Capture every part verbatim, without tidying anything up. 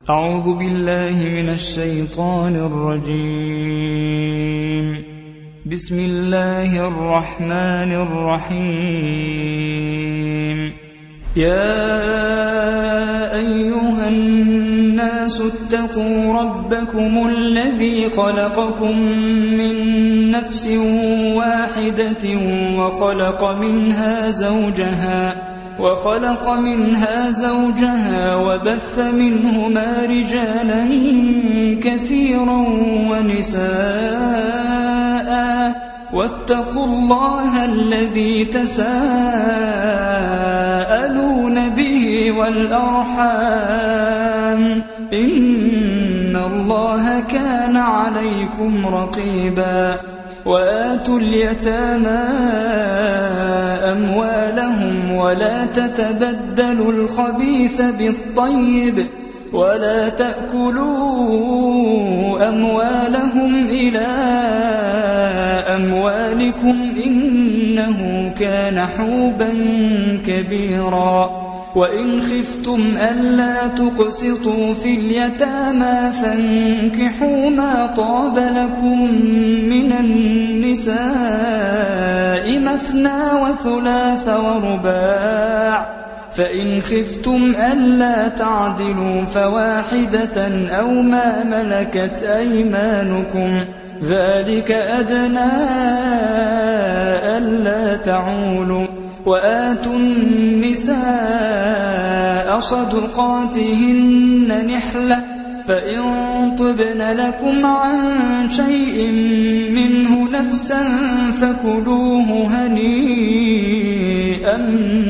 أعوذ بالله من الشيطان الرجيم. بسم الله الرحمن الرحيم. يا أيها الناس اتقوا ربكم الذي خلقكم من نفس واحدة وخلق منها زوجها وخلق منها زوجها وبث منهما رجالا كثيرا ونساء واتقوا الله الذي تساءلون به والأرحام إن الله كان عليكم رقيبا. وآتوا اليتامى أموالهم ولا تتبدلوا الخبيث بالطيب ولا تأكلوا أموالهم إلى أموالكم إنه كان حوبا كبيرا. وإن خفتم ألا تقسطوا في اليتامى فانكحوا ما طاب لكم من النساء مثنى وثلاث ورباع، فإن خفتم ألا تعدلوا فواحدة أو ما ملكت أيمانكم ذلك أدنى ألا تعولوا. وآتوا النساء صدقاتهن نحلة فإن طبن لكم عن شيء منه نفسا فكلوه هنيئا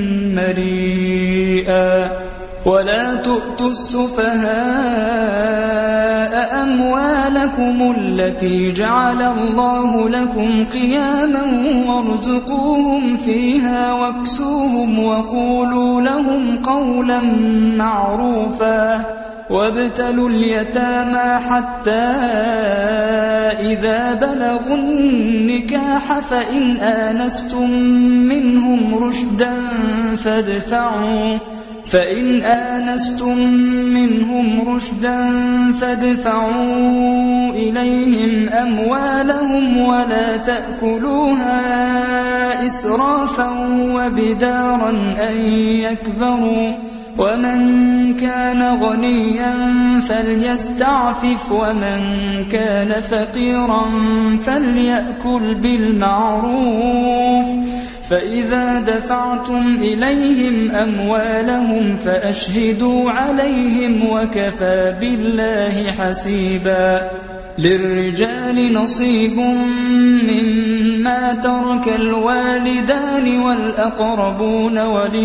مريئا. ولا تؤتوا السفهاء أموالكم التي جعل الله لكم قياما وارزقوهم فيها واكسوهم وقولوا لهم قولا معروفا. وابتلوا اليتامى حتى إذا بلغوا النكاح فإن آنستم منهم رشدا فادفعوا فإن آنستم منهم رشدا فادفعوا إليهم أموالهم ولا تأكلوها إسرافا وبدارا أن يكبروا. ومن كان غنيا فليستعفف ومن كان فقيرا فليأكل بالمعروف. فإذا دفعتم إليهم أموالهم فأشهدوا عليهم وكفى بالله حسيبا. للرجال نصيب مما ترك الوالدان والأقربون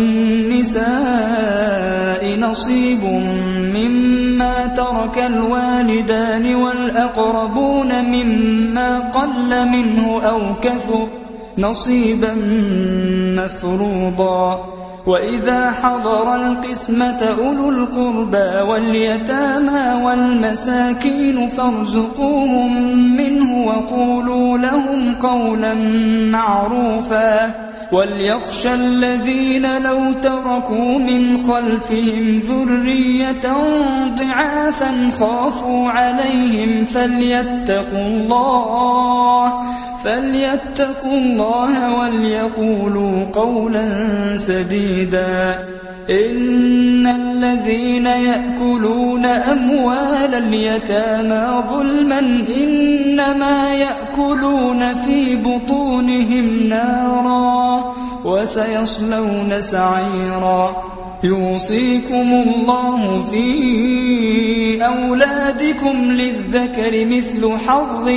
وللنساء نصيب مما ترك الوالدان والأقربون مما قل منه أو كثر نصيبا مفروضا. وإذا حضر القسمة أولو القربى واليتامى والمساكين فارزقوهم منه وقولوا لهم قولا معروفا. وليخشى الذين لو تركوا من خلفهم ذرية ضعافا خافوا عليهم فليتقوا الله فليتقوا الله وليقولوا قولا سديدا. إن الذين يأكلون أموال اليتامى ظلما إنما يأكلون في بطونهم نارا وسيصلون سعيرا. يوصيكم الله في أولادكم للذكر مثل حظ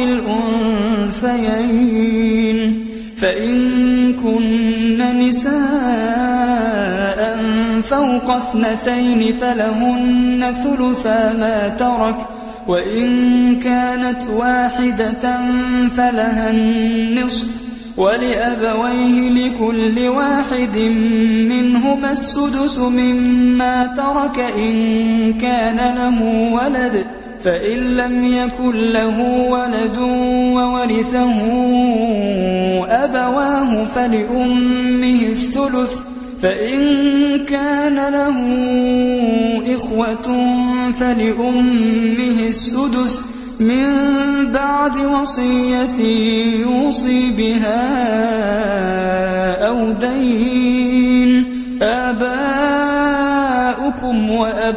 الأنثيين. فإن كن نساء فوق اثنتين فلهن ثلثا ما ترك وإن كانت واحدة فلها النصف ولأبويه لكل واحد منهما السدس مما ترك إن كان له ولد فإن لم يكن له ولد وورثه أبواه فلأمه الثلث فإن كان له إخوة فلأمه السدس من بعد وصية يوصي بها أو دين. آباؤكم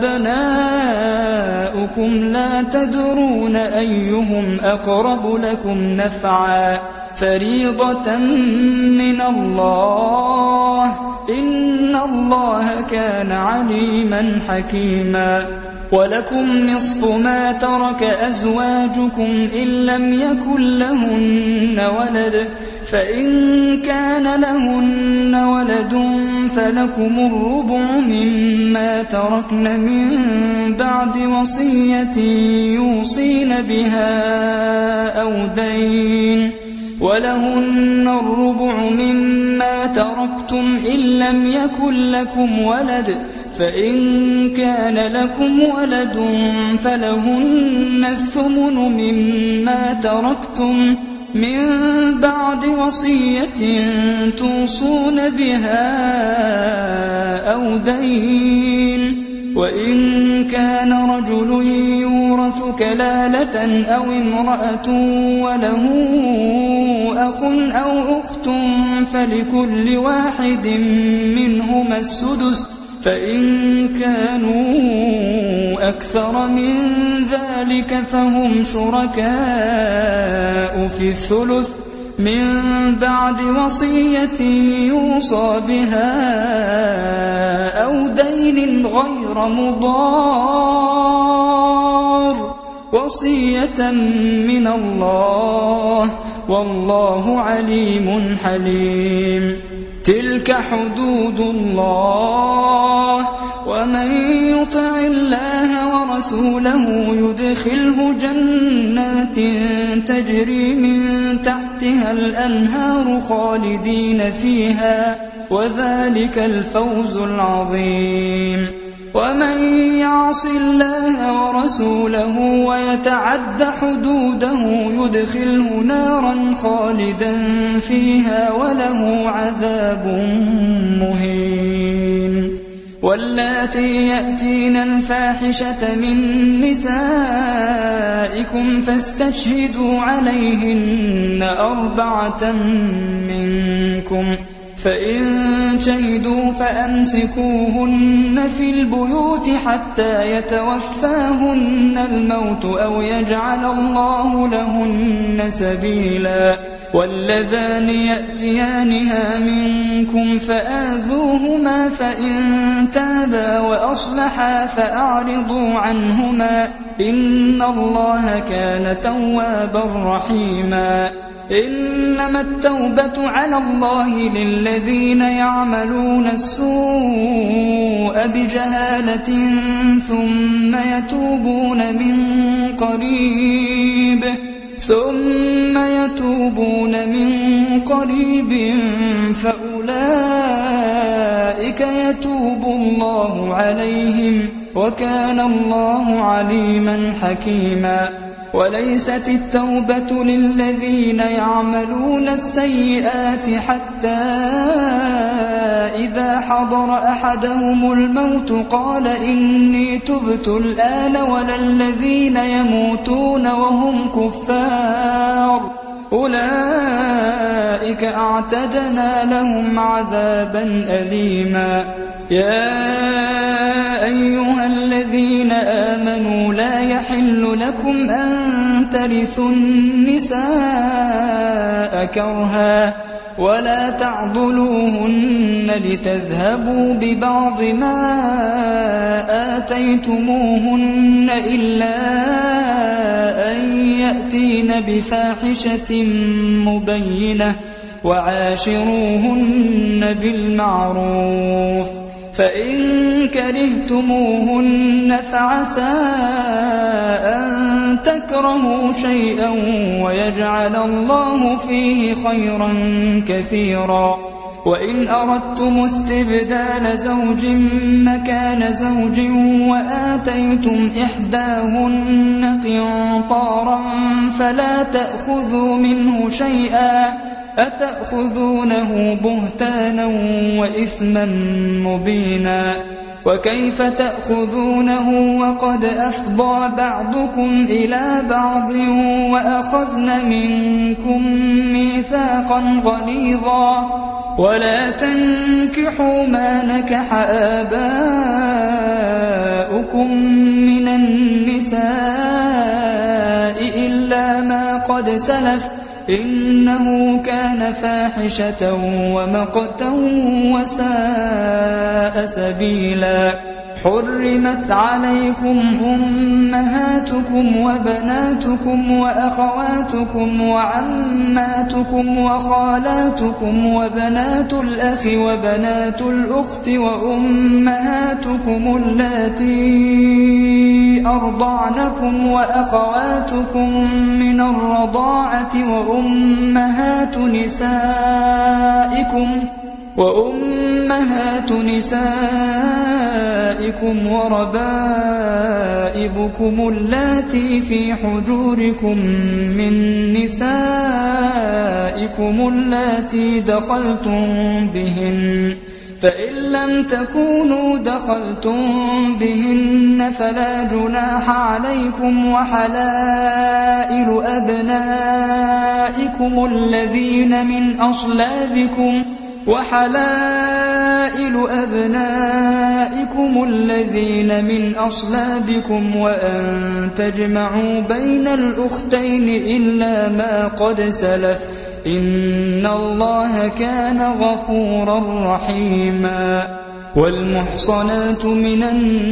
وأبناؤكم لا تدرون أيهم أقرب لكم نفعا فريضة من الله إن الله كان عليما حكيما. ولكم نصف ما ترك أزواجكم إن لم يكن لهن ولد فإن كان لهن ولد فلكم الربع مما تركن من بعد وصية يوصين بها أو دين. ولهن الربع مما تركتم إن لم يكن لكم ولد فإن كان لكم ولد فلهن الثمن مما تركتم من بعد وصية توصون بها أو دين. وإن كان رجل يورث كلالة أو امرأة وله أخ أو أخت فلكل واحد منهما السدس فإن كانوا أكثر من ذلك فهم شركاء في الثلث من بعد وصية يوصى بها أو دين غير مضار وصية من الله والله عليم حليم. تلك حدود الله ومن يطع الله ورسوله يدخله جنات تجري من تحتها الأنهار خالدين فيها وذلك الفوز العظيم. ومن يعص الله ورسوله ويتعد حدوده يدخله نارا خالدا فيها وله عذاب مهين. واللاتي يأتين الفاحشة من نسائكم فاستشهدوا عليهن أربعة منكم فإن شهدوا فأمسكوهن في البيوت حتى يتوفاهن الموت أو يجعل الله لهن سبيلا. واللذان يأتيانها منكم فآذوهما فإن تابا وأصلحا فأعرضوا عنهما إن الله كان توابا رحيما. إنما التوبة على الله للذين يعملون السوء بجهالة ثم يتوبون من قريب ثم يتوبون من قريب فأولئك يتوب الله عليهم وكان الله عليما حكيما. وليست التوبة للذين يعملون السيئات حتى إذا حضر أحدهم الموت قال إني تبت الآن ولا الذين يموتون وهم كفار أولئك أعتدنا لهم عذابا أليما. يا أيها الذين آمنوا لا يحل لكم أن ترثوا النساء كرها ولا تعضلوهن لتذهبوا ببعض ما آتيتموهن إلا أن يأتين بفاحشة مبينة وعاشروهن بالمعروف فإن كرهتموهن فعسى أن تكرهوا شيئا ويجعل الله فيه خيرا كثيرا. وإن أردتم استبدال زوج مكان زوج وآتيتم إحداهن قنطارا فلا تأخذوا منه شيئا أتأخذونه بهتانا وإثما مبينا وكيف تأخذونه وقد أفضى بعضكم إلى بعض وأخذن منكم ميثاقا غليظا ولا تنكحوا ما نكح آباؤكم من النساء إلا ما قد سلف إنه كان فاحشة ومقتا وساء سبيلا حرمت عليكم أمهاتكم وبناتكم وأخواتكم وعماتكم وخالاتكم وبنات الأخ وبنات الأخت وأمهاتكم اللاتي أرضعنكم وأخواتكم من الرضاعة وأمهات نسائكم وأمهات نسائكم وربائبكم اللاتي في حجوركم من نسائكم اللاتي دخلتم بهن فإن لم تكونوا دخلتم بهن فلا جناح عليكم وحلائل أبنائكم الذين من أصلابكم وحلائل أبنائكم الذين من أصلابكم وأن تجمعوا بين الأختين إلا ما قد سلف إن الله كان غفورا رحيما والمحصنات من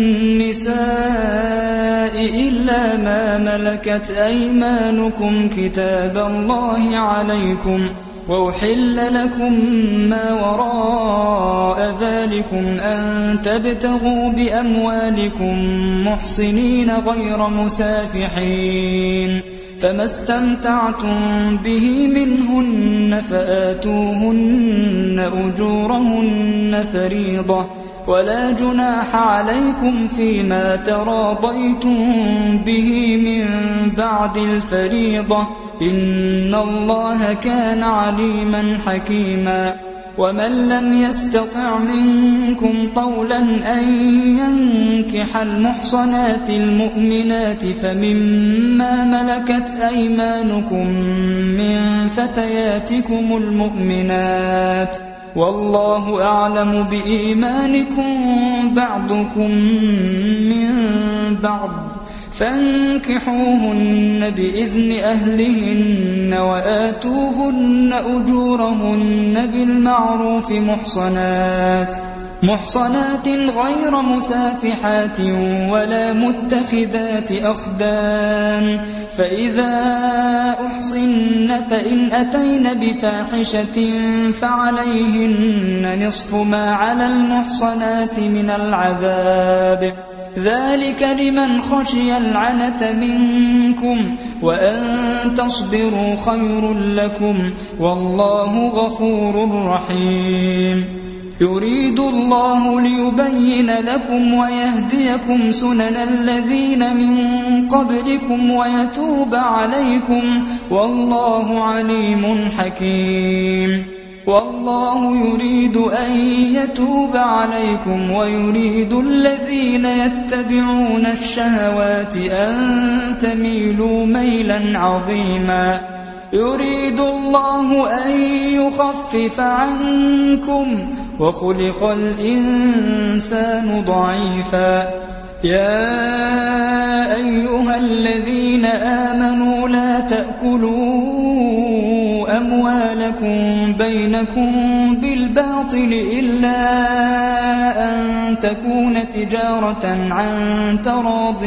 النساء إلا ما ملكت أيمانكم كتاب الله عليكم وأحل لكم ما وراء ذلكم أن تبتغوا بأموالكم محصنين غير مسافحين فما استمتعتم به منهن فآتوهن أجورهن فريضة ولا جناح عليكم فيما تراضيتم به من بعد الفريضة إن الله كان عليما حكيما ومن لم يستطع منكم طولا أن ينكح المحصنات المؤمنات فمما ملكت أيمانكم من فتياتكم المؤمنات والله أعلم بإيمانكم بعضكم من بعض فانكحوهن بإذن أهلهن وآتوهن أجورهن بالمعروف محصنات محصنات غير مسافحات ولا متخذات أخدان فإذا أحصن فإن أتين بفاحشة فعليهن نصف ما على المحصنات من العذاب ذلك لمن خشي العنة منكم وأن تصبروا خير لكم والله غفور رحيم يريد الله ليبين لكم ويهديكم سنن الذين من قبلكم ويتوب عليكم والله عليم حكيم والله يريد أن يتوب عليكم ويريد الذين يتبعون الشهوات أن تميلوا ميلا عظيما يريد الله أن يخفف عنكم وخلق الإنسان ضعيفا يا أيها الذين آمنوا لا تأكلوا أموالكم بينكم بالباطل إلا أن تكون تجارة عن تراض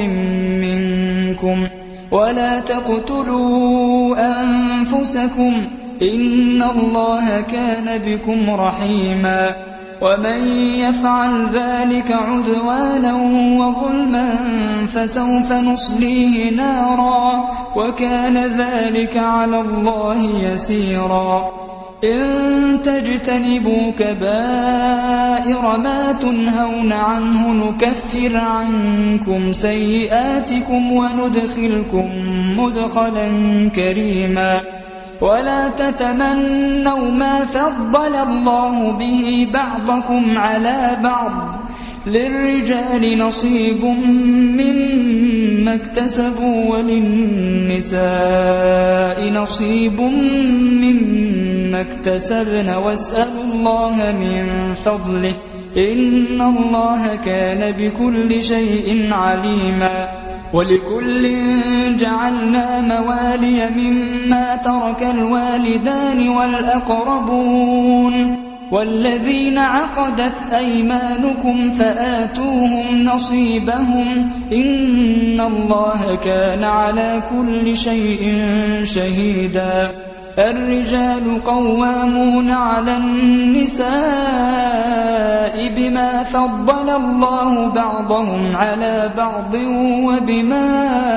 منكم ولا تقتلوا أنفسكم إن الله كان بكم رحيما ومن يفعل ذلك عدوانا وظلما فسوف نصليه نارا وكان ذلك على الله يسيرا إن تجتنبوا كبائر ما تنهون عنه نكفر عنكم سيئاتكم وندخلكم مدخلا كريما ولا تتمنوا ما فضل الله به بعضكم على بعض للرجال نصيب مما اكتسبوا وللنساء نصيب مما اكتسبن واسألوا الله من فضله إن الله كان بكل شيء عليما ولكل جعلنا موالي مما ترك الوالدان والأقربون والذين عقدت أيمانكم فآتوهم نصيبهم إن الله كان على كل شيء شهيدا الرجال قوامون على النساء بما فضل الله بعضهم على بعض وبما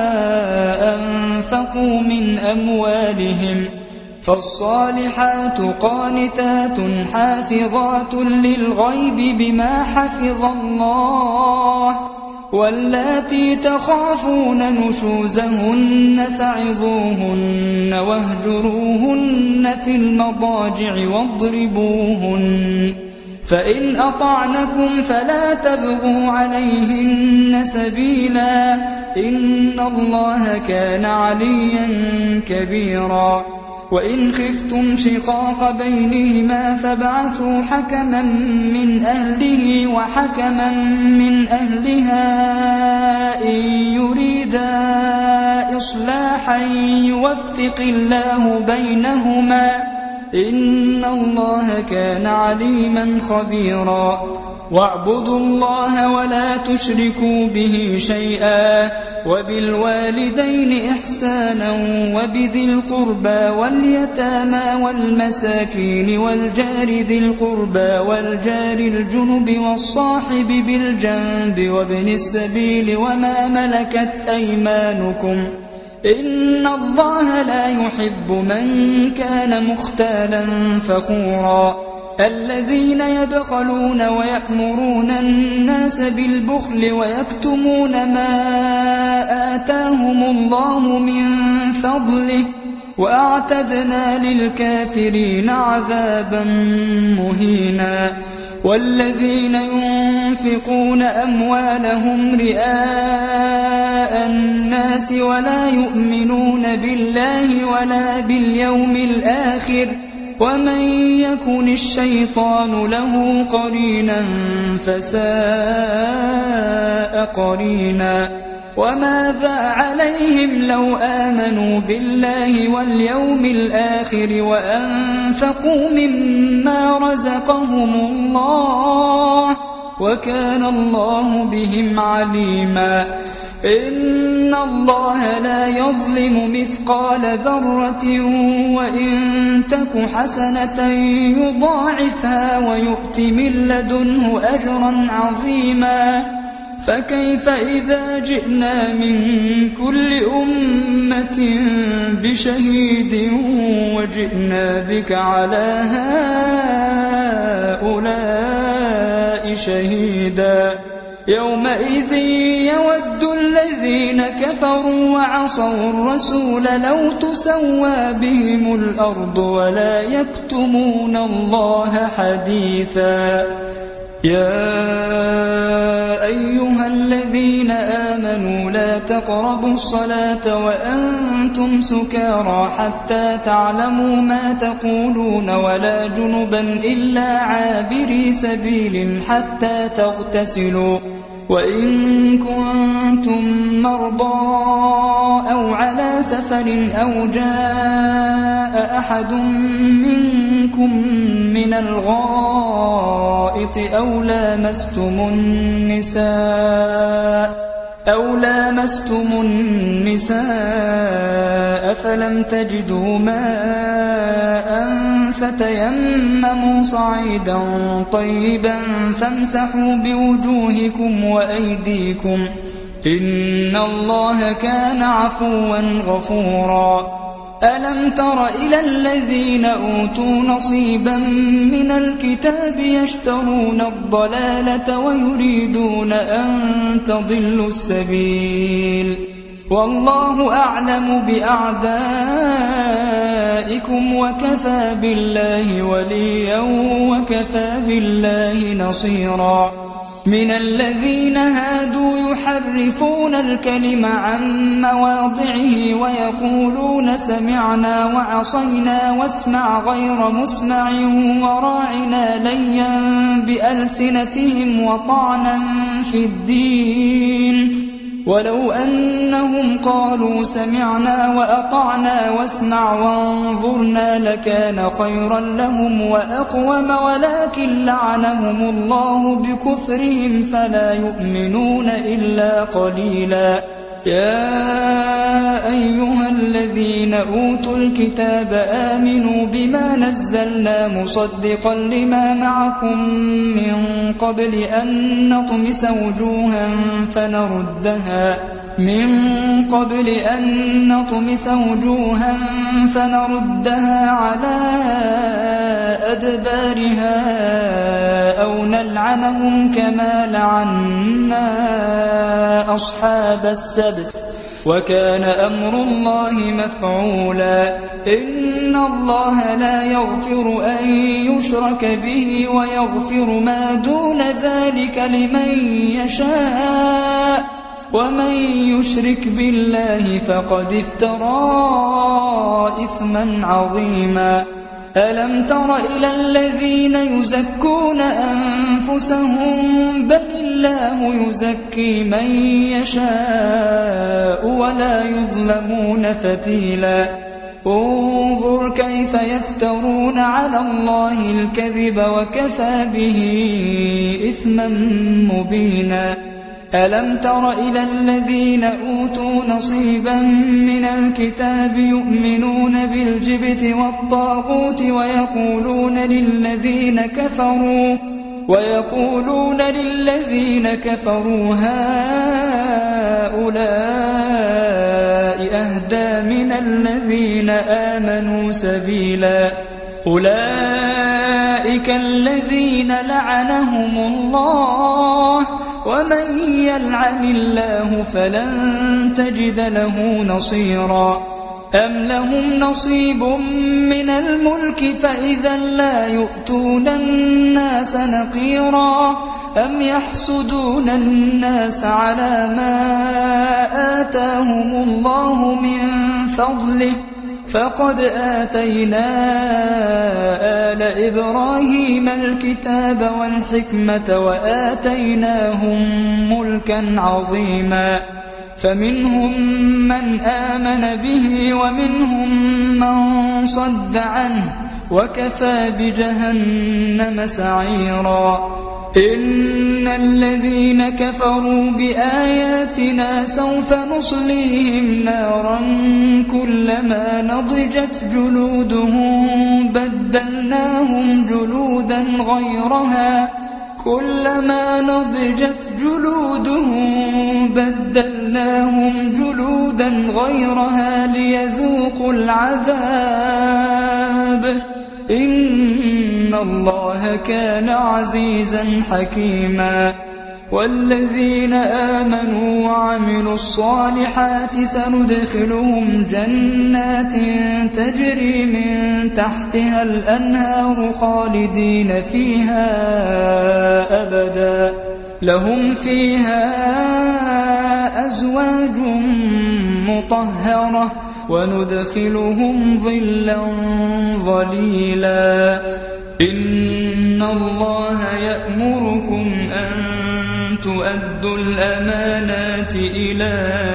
أنفقوا من أموالهم فالصالحات قانتات حافظات للغيب بما حفظ الله واللاتي تخافون نشوزهن فعظوهن واهجروهن في المضاجع واضربوهن فإن أطعنكم فلا تبغوا عليهن سبيلا إن الله كان عليا كبيرا وإن خفتم شقاق بينهما فابعثوا حكما من أهله وحكما من أهلها إن يريدا إصلاحا يوفق الله بينهما إن الله كان عليما خبيرا واعبدوا الله ولا تشركوا به شيئا وبالوالدين إحسانا وبذي القربى واليتامى والمساكين والجار ذي القربى والجار الجنب والصاحب بالجنب وابن السبيل وما ملكت أيمانكم إن الله لا يحب من كان مختالا فخورا الذين يبخلون ويأمرون الناس بالبخل ويكتمون ما آتاهم الله من فضله وأعتدنا للكافرين عذابا مهينا والذين ينفقون أموالهم رئاء الناس ولا يؤمنون بالله ولا باليوم الآخر ومن يكن الشيطان له قرينا فساء قرينا وماذا عليهم لو آمنوا بالله واليوم الآخر وأنفقوا مما رزقهم الله وكان الله بهم عليما إن الله لا يظلم مثقال ذرة وإن تك حسنة يضاعفها ويؤت من لدنه أجرا عظيما فكيف إذا جئنا من كل أمة بشهيد وجئنا بك على هؤلاء شهيدا يومئذ يود الذين كفروا وعصوا الرسول لو تسوى بهم الأرض ولا يكتمون الله حديثا يا أيها الذين آمنوا لا تقربوا الصلاة وأنتم سكارى حتى تعلموا ما تقولون ولا جنبا إلا عابري سبيل حتى تغتسلوا وإن كنتم مرضى أو على سفر أو جاء أحد منكم من الغائط أو لامستم النساء أو لامستم النساء فلم تجدوا ماء فتيمموا صعيدا طيبا فامسحوا بوجوهكم وأيديكم إن الله كان عفوا غفورا ألم تر إلى الذين أوتوا نصيبا من الكتاب يشترون الضلالة ويريدون أن تضلوا السبيل والله أعلم بأعدائكم وكفى بالله وليا وكفى بالله نصيرا من الذين هادوا يحرفون الكلم عن مواضعه ويقولون سمعنا وعصينا واسمع غير مسمع وراعنا ليا بألسنتهم وطعنا في الدين ولو أنهم قالوا سمعنا وأطعنا واسمع وانظرنا لكان خيرا لهم وأقوم ولكن لعنهم الله بكفرهم فلا يؤمنون إلا قليلا يا أيها الذين أوتوا الكتاب آمنوا بما نزلنا مصدقا لما معكم من قبل أن نطمس وجوها فنردها من قبل أن نطمس وجوها فنردها على أدبارها أو نلعنهم كما لعنا أصحاب السبت وكان أمر الله مفعولا إن الله لا يغفر أن يشرك به ويغفر ما دون ذلك لمن يشاء ومن يشرك بالله فقد افترى إثما عظيما ألم تر إلى الذين يزكون أنفسهم بل الله يزكي من يشاء ولا يظلمون فتيلا انظر كيف يفترون على الله الكذب وكفى به إثما مبينا ألم تر إلى الذين أوتوا نصيبا من الكتاب يؤمنون بالجبت والطاغوت ويقولون للذين كفروا ويقولون للذين كفروا هؤلاء أهدى من الذين آمنوا سبيلا أولئك الذين لعنهم الله ومن يلعن الله فلن تجد له نصيرا أم لهم نصيب من الملك فإذا لا يؤتون الناس نقيرا أم يحسدون الناس على ما آتاهم الله من فضله فقد آتينا آل إبراهيم الكتاب والحكمة وآتيناهم ملكا عظيما فمنهم من آمن به ومنهم من صد عنه وكفى بجهنم سعيرا إن الذين كفروا بآياتنا سوف نصليهم نارا كلما نضجت جلودهم بدلناهم جلودا غيرها كلما نضجت جلودهم بدلناهم جلودا غيرها ليذوقوا العذاب إن الله كان عزيزا حكيما والذين آمنوا وعملوا الصالحات سندخلهم جنات تجري من تحتها الأنهار خالدين فيها أبدا لهم فيها أزواج مطهرة وندخلهم ظلا ظليلا إن الله يأمركم أن تؤدوا الأمانات إلى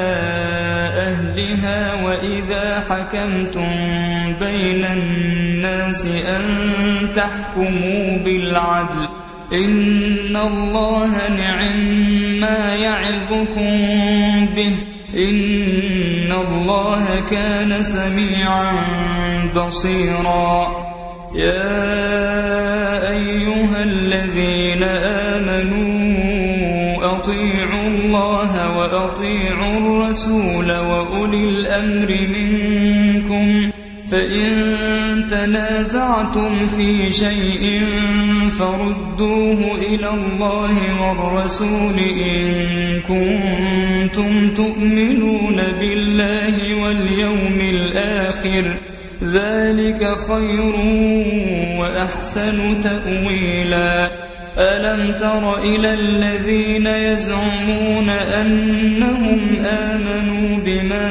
أهلها وإذا حكمتم بين الناس أن تحكموا بالعدل إن الله نعما يعظكم به إن الله كان سميعا بصيرا يا أيها الذين آمنوا أطيعوا الله وأطيعوا الرسول وأولي الأمر منكم فإن تنازعتم في شيء فردوه إلى الله والرسول إن كنتم تؤمنون بالله واليوم الآخر ذلك خير وأحسن تأويلا ألم تر إلى الذين يزعمون أنهم آمنوا بما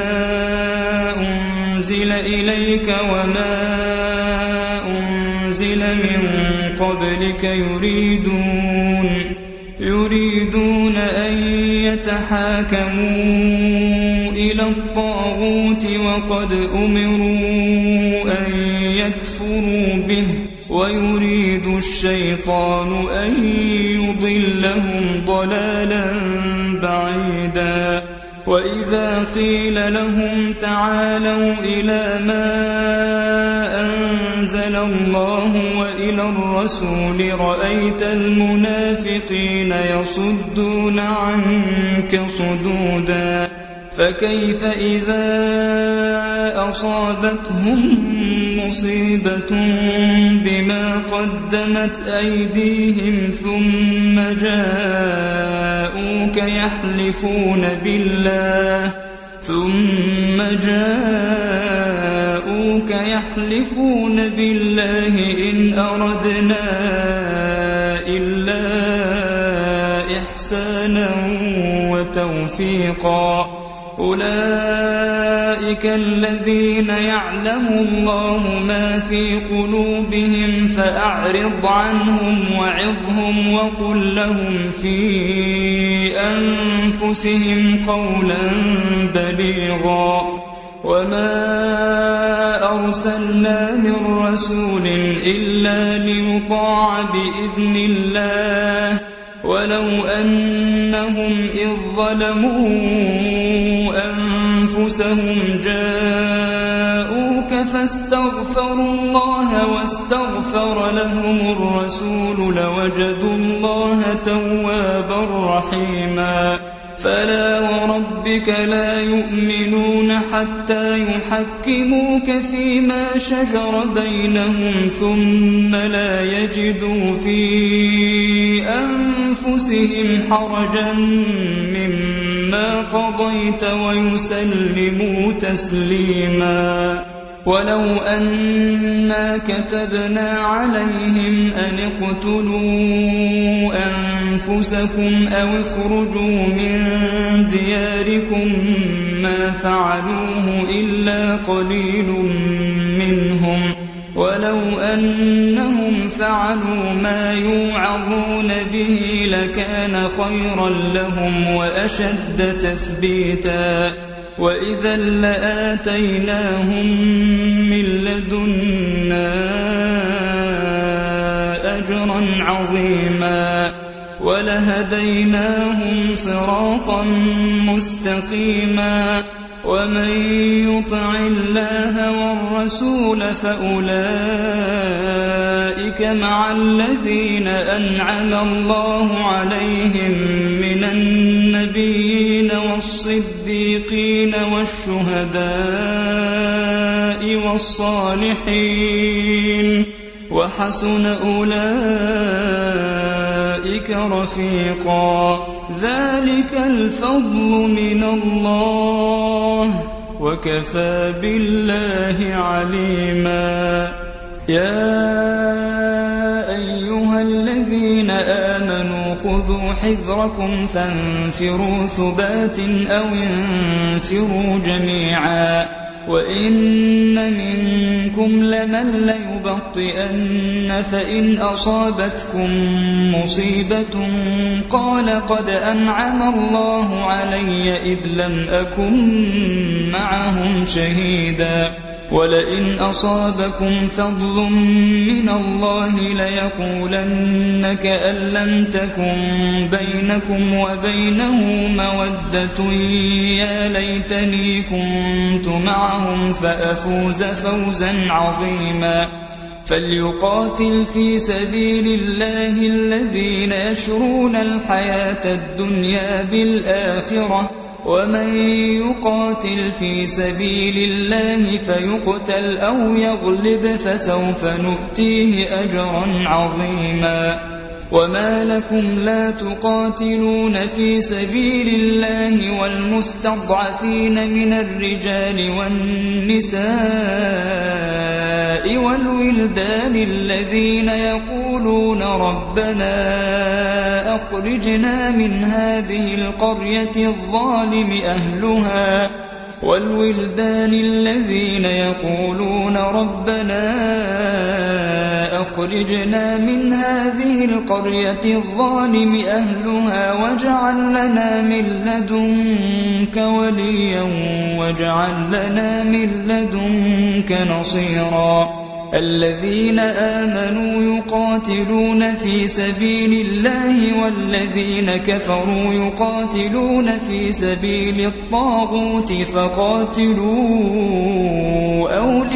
أنزل إليك وما أنزل من قبلك يريدون يريدون أن يتحاكموا إلى الطاغوت وقد أمروا أن يكفروا به ويريد الشيطان أن يضلهم ضلالا بعيدا وإذا قيل لهم تعالوا إلى ما أنزل الله وإلى الرسول رأيت المنافقين يصدون عنك صدودا فكيف إذا أصابتهم مصيبة بما قدمت أيديهم ثم جاءوك يحلفون بالله ثم جاءوك يحلفون بالله إن أردنا إلا إحسانا وتوفيقا أولئك الذين يعلم الله ما في قلوبهم فأعرض عنهم وعظهم وقل لهم في أنفسهم قولا بليغا وما أرسلنا من رسول إلا ليطاع بإذن الله ولو أنهم إذ ظلموا أنفسهم جاءوك فاستغفروا الله واستغفر لهم الرسول لوجدوا الله توابا رحيما فلا وربك لا يؤمنون حتى يحكموك فيما شجر بينهم ثم لا يجدوا في أنفسهم حرجا مما قضيت ويسلموا تسليما ولو أنا كتبنا عليهم أن اقتلوا أنفسكم أو اخرجوا من دياركم ما فعلوه إلا قليل منهم ولو أنهم فعلوا ما يوعظون به لكان خيرا لهم وأشد تثبيتا وإذا لآتيناهم من لدنا أجرا عظيما ولهديناهم صراطا مستقيما ومن يطع الله والرسول فأولئك مع الذين أنعم الله عليهم من النبيين والصديقين والشهداء والصالحين وحسن أولئك رفيقا ذلك الفضل من الله وكفى بالله عليما يا أيها الذين آمنوا خذوا حذركم فانفروا ثبات أو انفروا جميعا وإن منكم لمن ليبطئن فإن أصابتكم مصيبة قال قد أنعم الله علي إذ لم أكن معهم شهيدا ولئن أصابكم فضل من الله ليقولن كأن لم تكن بينكم وبينه مودة يا ليتني كنت معهم فأفوز فوزا عظيما فليقاتل في سبيل الله الذين يشرون الحياة الدنيا بالآخرة ومن يقاتل في سبيل الله فيقتل أو يغلب فسوف نؤتيه أجرا عظيما وما لكم لا تقاتلون في سبيل الله والمستضعفين من الرجال والنساء والولدان الذين يقولون ربنا أخرجنا من هذه القرية الظالم أهلها والولدان الذين يقولون ربنا أخرجنا من هذه القرية الظالم أهلها واجعل لنا من لدنك وليا واجعل لنا من لدنك نصيرا الذين آمنوا يقاتلون في سبيل الله والذين كفروا يقاتلون في سبيل الطاغوت فقاتلوا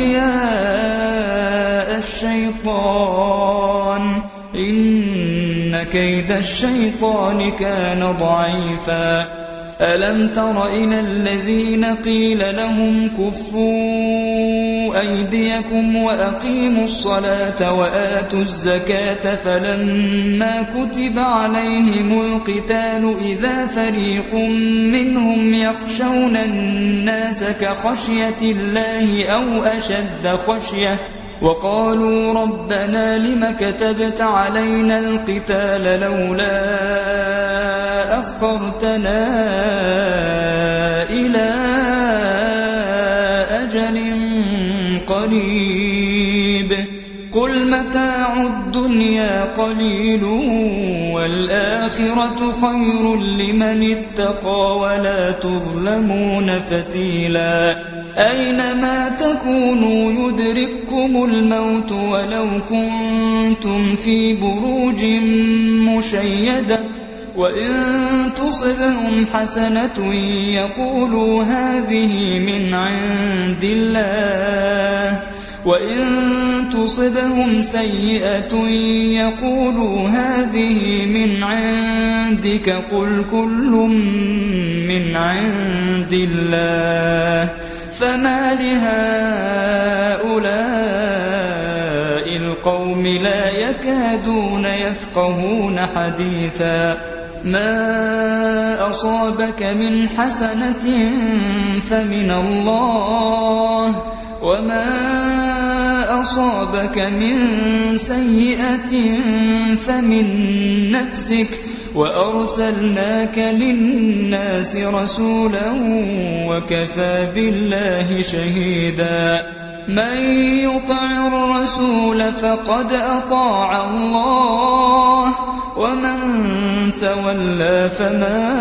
أولياء الشيطان إن كيد الشيطان كان ضعيفا ألم تر إلى الذين قيل لهم كفوا أيديكم وأقيموا الصلاة وآتوا الزكاة فلما كتب عليهم القتال إذا فريق منهم يخشون الناس كخشية الله أو أشد خشية وقالوا ربنا لم كتبت علينا القتال لولا أخرتنا إلى أجل قريب قل متاع الدنيا قليل والآخرة خير لمن اتقى ولا تظلمون فتيلا أينما تكونوا يدرككم الموت ولو كنتم في بروج مشيدة وإن تصبهم حسنة يقولوا هذه من عند الله وإن تصبهم سيئة يقولوا هذه من عندك قل كل من عند الله فما لهؤلاء القوم لا يكادون يفقهون حديثا ما أصابك من حسنة فمن الله وما أصابك من سيئة فمن نفسك وأرسلناك للناس رسولا وكفى بالله شهيدا من يطع الرسول فقد أطاع الله ومن تولى فما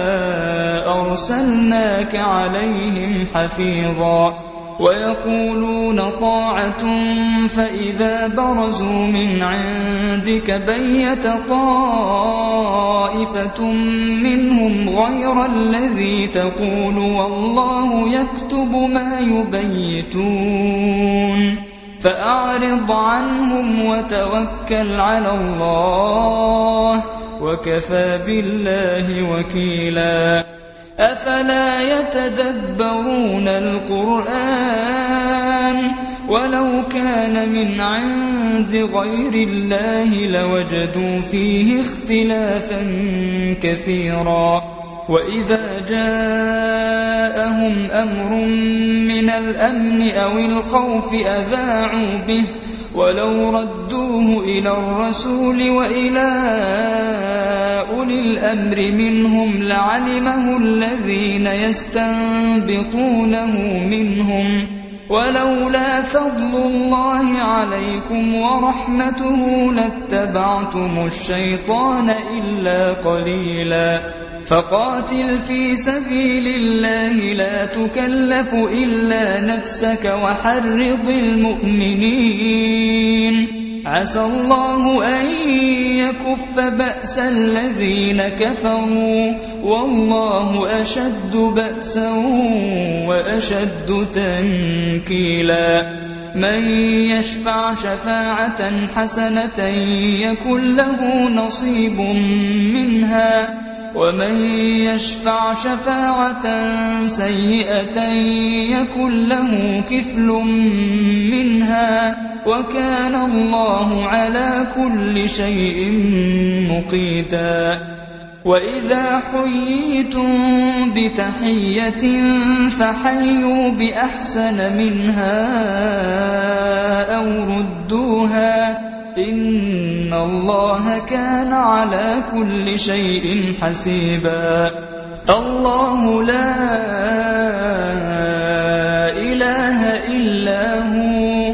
أرسلناك عليهم حفيظا ويقولون طاعة فإذا برزوا من عندك بيت طائفة منهم غير الذي تقول والله يكتب ما يبيتون فأعرض عنهم وتوكل على الله وكفى بالله وكيلا أفلا يتدبرون القرآن ولو كان من عند غير الله لوجدوا فيه اختلافا كثيرا وإذا جاءهم أمر من الأمن أو الخوف أذاعوا به ولو ردوه إلى الرسول وإلى أولي الأمر منهم لعلمه الذين يستنبطونه منهم ولولا فضل الله عليكم ورحمته لاتبعتم الشيطان إلا قليلا فقاتل في سبيل الله لا تكلف إلا نفسك وحرض المؤمنين عسى الله أن يكف بأس الذين كفروا والله أشد بأسا وأشد تنكيلا من يشفع شفاعة حسنة يكن له نصيب منها ومن يشفع شفاعة سيئة يكن له كفل منها وكان الله على كل شيء مقيتا. وإذا حييتم بتحية فحيوا بأحسن منها أو ردوها إن الله كان على كل شيء حسيبا. الله لا إله إلا هو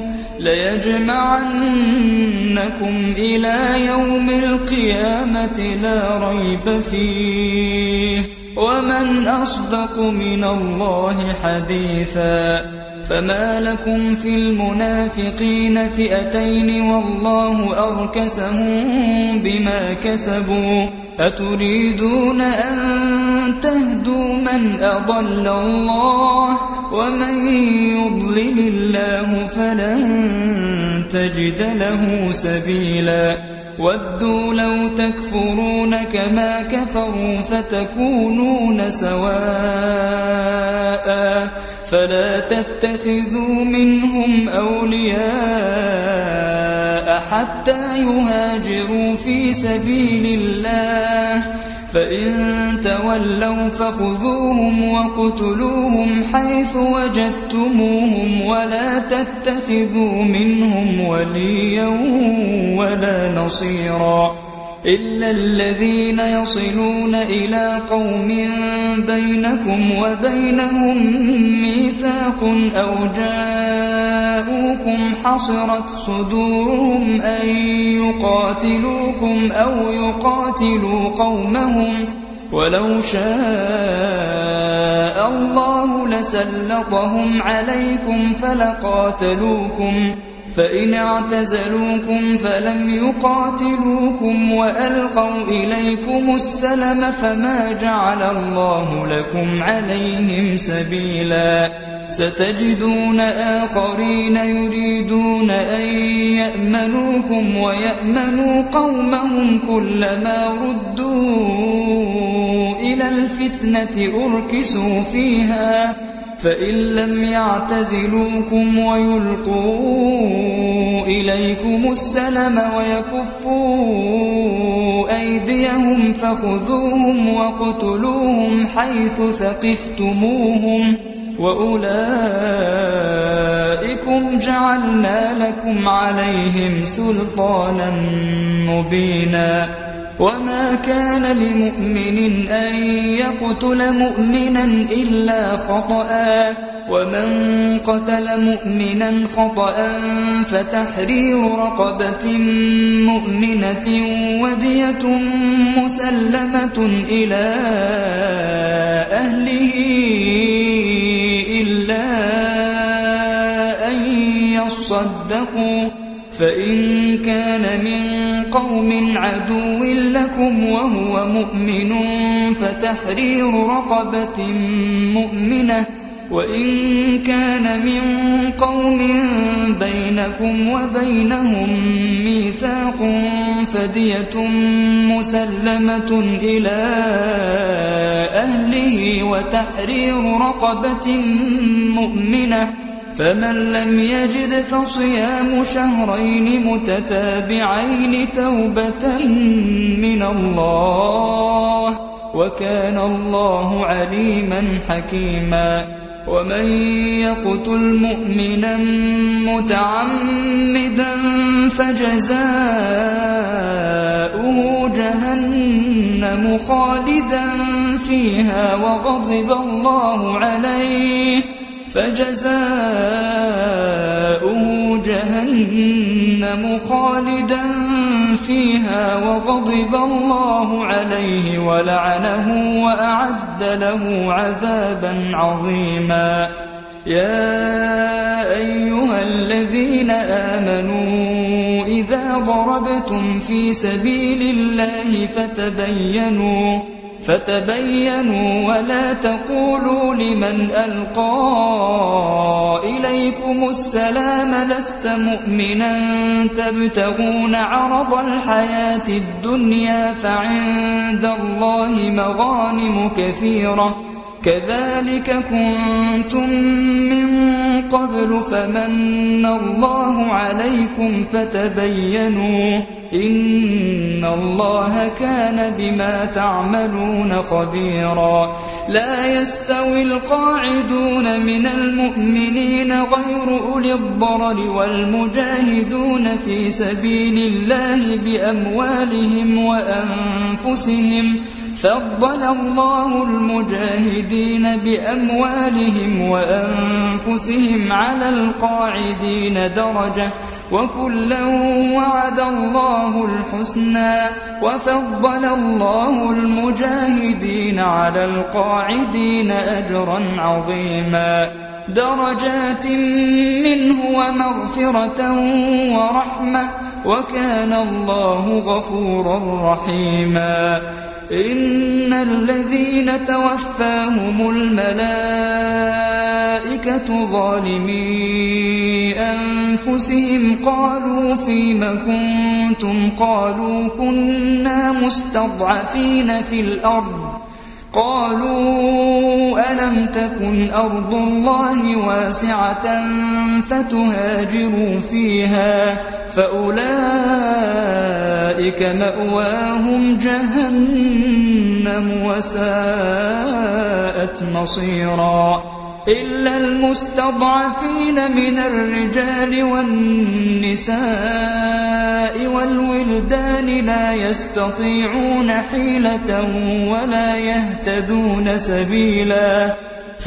ليجمعنكم إلى يوم القيامة لا ريب فيه ومن أصدق من الله حديثا. فما لكم في المنافقين فئتين والله أركسهم بما كسبوا أتريدون أن تهدوا من أضل الله ومن يضلل الله فلن تجد له سبيلا. ودوا لو تكفرون كما كفروا فتكونون سواء فلا تتخذوا منهم أولياء حتى يهاجروا في سبيل الله فإن تولوا فخذوهم وقتلوهم حيث وجدتموهم ولا تتخذوا منهم وليا ولا نصيرا إلا الذين يصلون إلى قوم بينكم وبينهم ميثاق أو جاءوكم حصرت صدورهم أن يقاتلوكم أو يقاتلوا قومهم ولو شاء الله لسلطهم عليكم فلقاتلوكم فإن اعتزلوكم فلم يقاتلوكم وألقوا إليكم السلم فما جعل الله لكم عليهم سبيلا. ستجدون آخرين يريدون أن يأمنوكم ويأمنوا قومهم كلما ردوا إلى الفتنة أركسوا فيها فإن لم يعتزلوكم ويلقوا إليكم السلم ويكفوا أيديهم فخذوهم وقتلوهم حيث ثقفتموهم وأولئكم جعلنا لكم عليهم سلطانا مبينا. وما كان لمؤمن أن يقتل مؤمنا إلا خطأ ومن قتل مؤمنا خطأ فتحرير رقبة مؤمنة ودية مسلمة إلى أهله إلا أن يصدقوا فإن كان من قوم عدو لكم وهو مؤمن فتحرير رقبة مؤمنة وإن كان من قوم بينكم وبينهم ميثاق فدية مسلمة إلى أهله وتحرير رقبة مؤمنة فمن لم يجد فصيام شهرين متتابعين توبة من الله وكان الله عليما حكيما. ومن يقتل مؤمنا متعمدا فجزاؤه جهنم خالدا فيها وغضب الله عليه فجزاؤه جهنم خالدا فيها وغضب الله عليه ولعنه وأعد له عذابا عظيما. يا أيها الذين آمنوا إذا ضربتم في سبيل الله فتبينوا فتبينوا ولا تقولوا لمن ألقى إليكم السلام لست مؤمنا تبتغون عرض الحياة الدنيا فعند الله مغانم كثيرة كذلك كنتم من قبل فمن الله عليكم فتبينوا إن الله كان بما تعملون خبيرا لا يستوي القاعدون من المؤمنين غير أولي الضرر والمجاهدون في سبيل الله بأموالهم وأنفسهم فضل الله المجاهدين بأموالهم وأنفسهم على القاعدين درجة وكلا وعد الله الحسنى وفضل الله المجاهدين على القاعدين أجرا عظيما درجات منه ومغفرة ورحمة وكان الله غفورا رحيما إن الذين توفاهم الملائكة ظالمي أنفسهم قالوا فيم كنتم قالوا كنا مستضعفين في الأرض قالوا ألم تكن أرض الله واسعة فتهاجروا فيها فأولئك مأواهم جهنم وساءت مصيرا إلا المستضعفين من الرجال والنساء والولدان لا يستطيعون حيلة ولا يهتدون سبيلا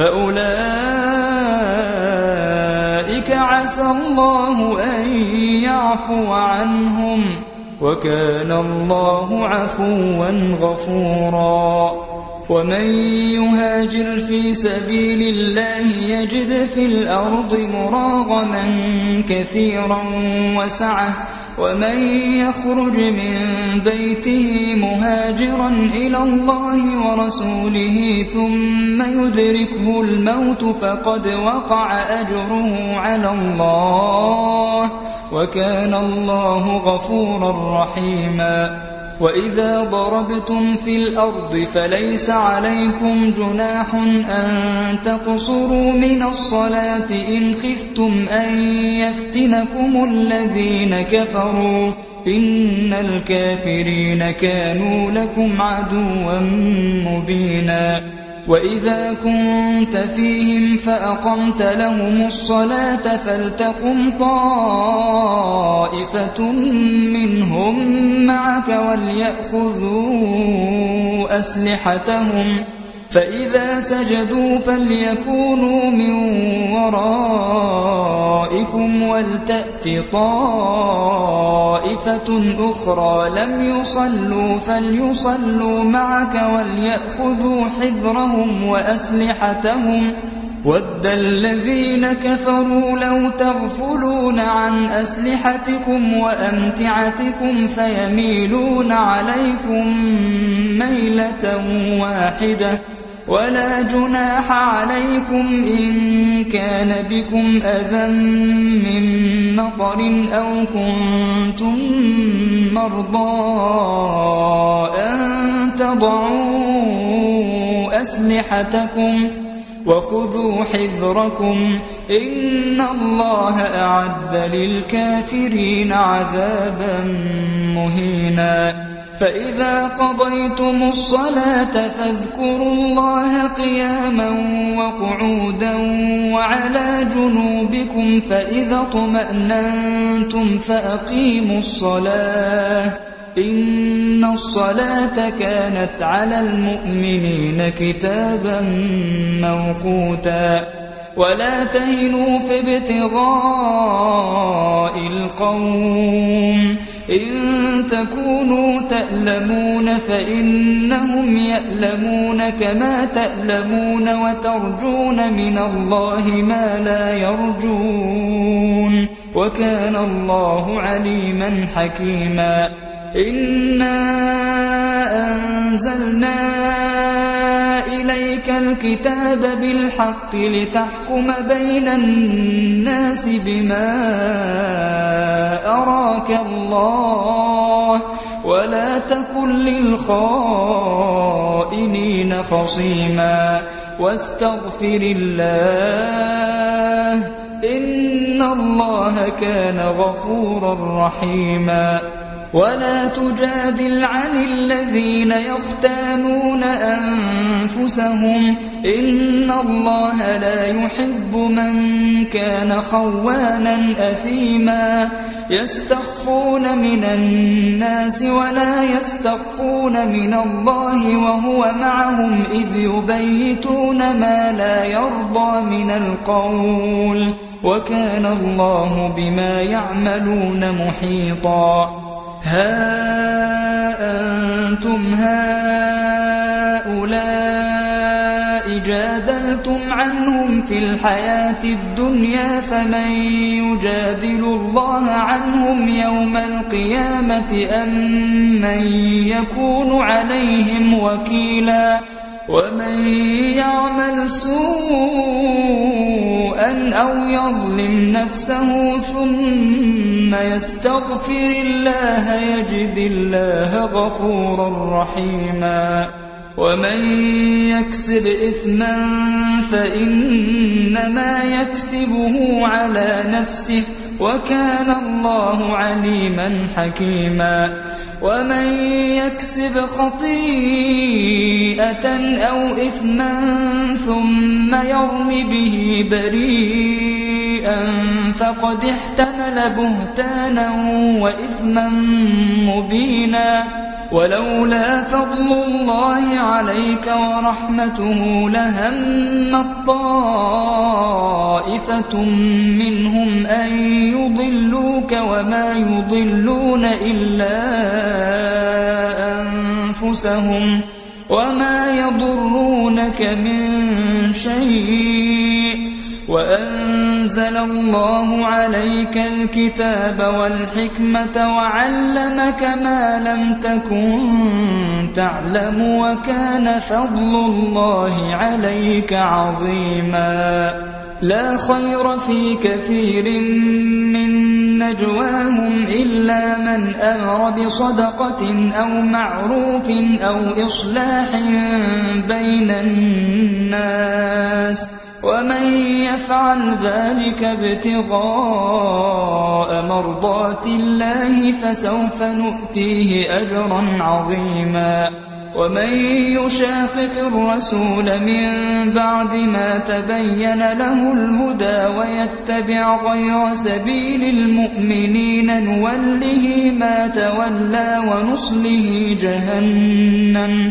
فأولئك عسى الله أن يعفو عنهم وكان الله عفوا غفورا ومن يهاجر في سبيل الله يجد في الأرض مراغما كثيرا وسعة ومن يخرج من بيته مهاجرا إلى الله ورسوله ثم يدركه الموت فقد وقع أجره على الله وكان الله غفورا رحيما وإذا ضربتم في الأرض فليس عليكم جناح أن تقصروا من الصلاة إن خفتم أن يفتنكم الذين كفروا إن الكافرين كانوا لكم عدوا مبينا وإذا كنت فيهم فأقمت لهم الصلاة فلتقم طائفة منهم معك وليأخذوا أسلحتهم فإذا سجدوا فليكونوا من ورائكم ولتأت طائفة أخرى لم يصلوا فليصلوا معك وليأخذوا حذرهم وأسلحتهم ود الذين كفروا لو تغفلون عن أسلحتكم وأمتعتكم فيميلون عليكم ميلة واحدة ولا جناح عليكم إن كان بكم أذى من مطر أو كنتم مرضى أن تضعوا أسلحتكم وخذوا حذركم إن الله أعد للكافرين عذابا مهينا فإذا قضيتم الصلاة فاذكروا الله قياما وقعودا وعلى جنوبكم فإذا اطمأننتم فأقيموا الصلاة إن الصلاة كانت على المؤمنين كتابا موقوتا ولا تهنوا في ابتغاء القوم إن تكونوا تألمون فإنهم يألمون كما تألمون وترجون من الله ما لا يرجون وكان الله عليما حكيما إنا أنزلنا إليك الكتاب بالحق لتحكم بين الناس بما أراك الله ولا تكن للخائنين خصيما واستغفر الله إن الله كان غفورا رحيما ولا تجادل عن الذين يختانون أنفسهم إن الله لا يحب من كان خوانا أثيما يستخفون من الناس ولا يستخفون من الله وهو معهم إذ يبيتون ما لا يرضى من القول وكان الله بما يعملون محيطا ها أنتم هؤلاء جادلتم عنهم في الحياة الدنيا فمن يجادل الله عنهم يوم القيامة أم من يكون عليهم وكيلا ومن يعمل سوءا أو يظلم نفسه ثم يستغفر الله يجد الله غفورا رحيما ومن يكسب إثما فإنما يكسبه على نفسه وكان الله عليما حكيما ومن يكسب خطيئة أو إثما ثم يرم به بريئا فقد احتمل بهتانا وإثما مبينا ولولا فضل الله عليك ورحمته لهمت طائفة منهم أن يضلوك وما يضلون إلا أنفسهم وما يضرونك من شيء وأنزل الله عليك الكتاب والحكمة وعلمك ما لم تكن تعلم وكان فضل الله عليك عظيما لا خير في كثير من نجواهم إلا من أمر بصدقة أو معروف أو إصلاح بين الناس ومن يفعل ذلك ابتغاء مرضات الله فسوف نؤتيه أجرا عظيما ومن يشاقق الرسول من بعد ما تبين له الهدى ويتبع غير سبيل المؤمنين نوله ما تولى ونصله جهنم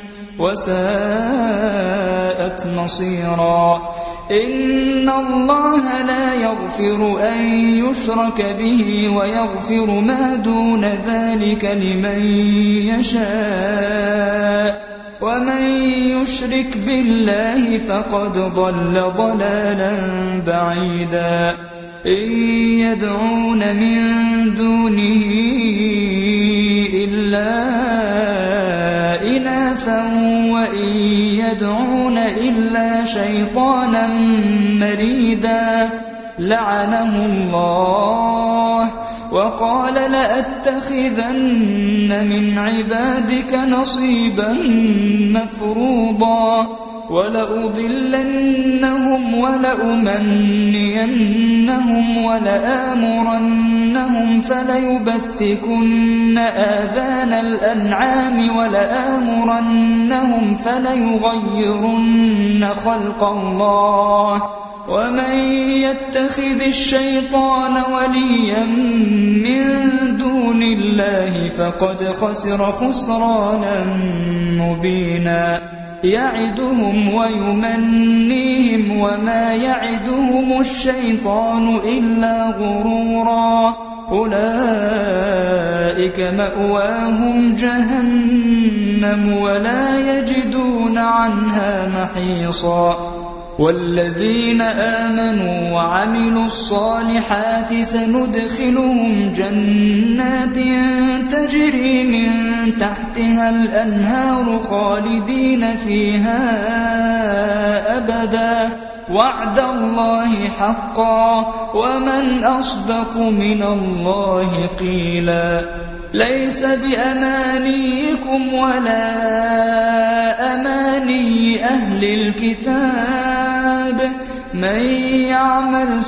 وساءت مصيرا إن الله لا يغفر أن يشرك به ويغفر ما دون ذلك لمن يشاء ومن يشرك بالله فقد ضل ضلالا بعيدا إن يدعون من دونه إلا إناثا وإن يدعون إلا شيطانا مريدا لعنه الله وقال لأتخذن من عبادك نصيبا مفروضا ولأضلنهم ولأمنينهم ولآمرنهم فليبتكن آذان الأنعام ولآمرنهم فليغيرن خلق الله ومن يتخذ الشيطان وليا من دون الله فقد خسر خسرانا مبينا يعدهم ويمنيهم وما يعدهم الشيطان إلا غرورا أولئك مأواهم جهنم ولا يجدون عنها محيصا والذين آمنوا وعملوا الصالحات سندخلهم جنات تجري من تحتها الأنهار خالدين فيها أبدا وعد الله حقا ومن أصدق من الله قيلا ليس بأمانيكم ولا أماني أهل الكتاب من يعمل